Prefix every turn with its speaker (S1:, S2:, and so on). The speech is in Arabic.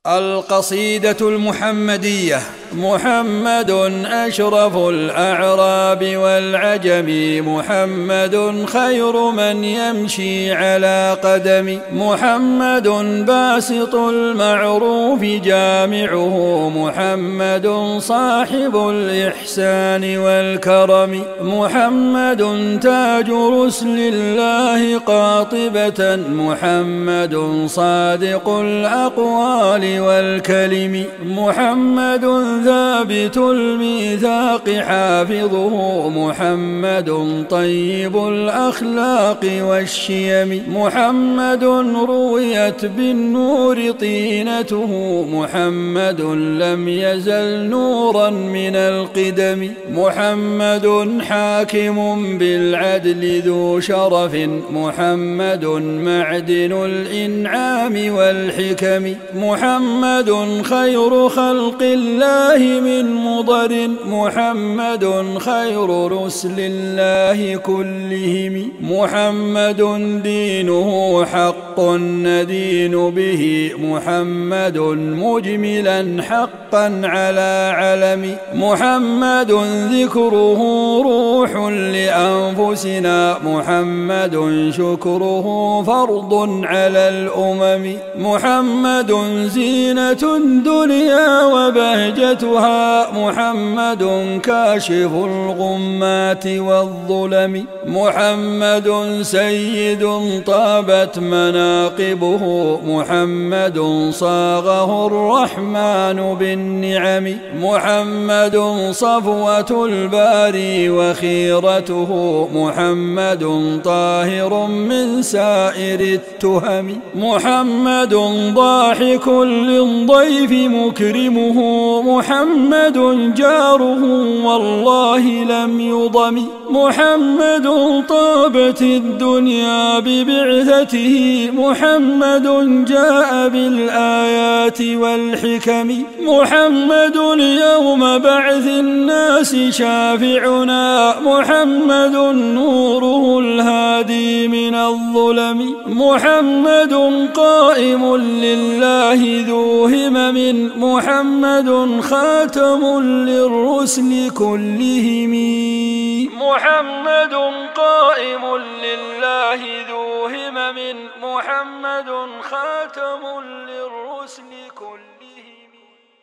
S1: القصيدة المحمدية. محمد أشرف الأعراب والعجم، محمد خير من يمشي على قدم، محمد باسط المعروف جامعه، محمد صاحب الإحسان والكرم، محمد تاج رسل الله قاطبة، محمد صادق الأقوال والكلم، محمد ثابت الميثاق حافظه، محمد طيب الأخلاق والشيم، محمد رويت بالنور طينته، محمد لم يزل نورا من القدم، محمد حاكم بالعدل ذو شرف، محمد معدن الإنعام والحكم، محمد خير خلق الله من مضر، محمد خير رسل الله كلهم، محمد دينه حق ندين به، محمد مجملا حقا على علم، محمد ذكره روح لأنفسنا، محمد شكره فرض على الأمم، محمد زينة الدنيا وبهجتها، محمد كاشف الغمات والظلم، محمد سيد طابت مناقبه، محمد صاغه الرحمن بالنعم، محمد صفوة الباري وخيرته، محمد طاهر من سائر التهم، محمد ضاحك للضيف مكرمه، محمد جاره والله لم يضم، محمد طابت الدنيا ببعثته، محمد جاء بالآيات والحكم، محمد يوم بعث الناس شافعنا، محمد نوره الهادي من الظلم، محمد قائم لله ذو همم، محمد خاتم للرسل كلهم، محمد قائم لله ذو همم، محمد خاتم للرسل كلهم.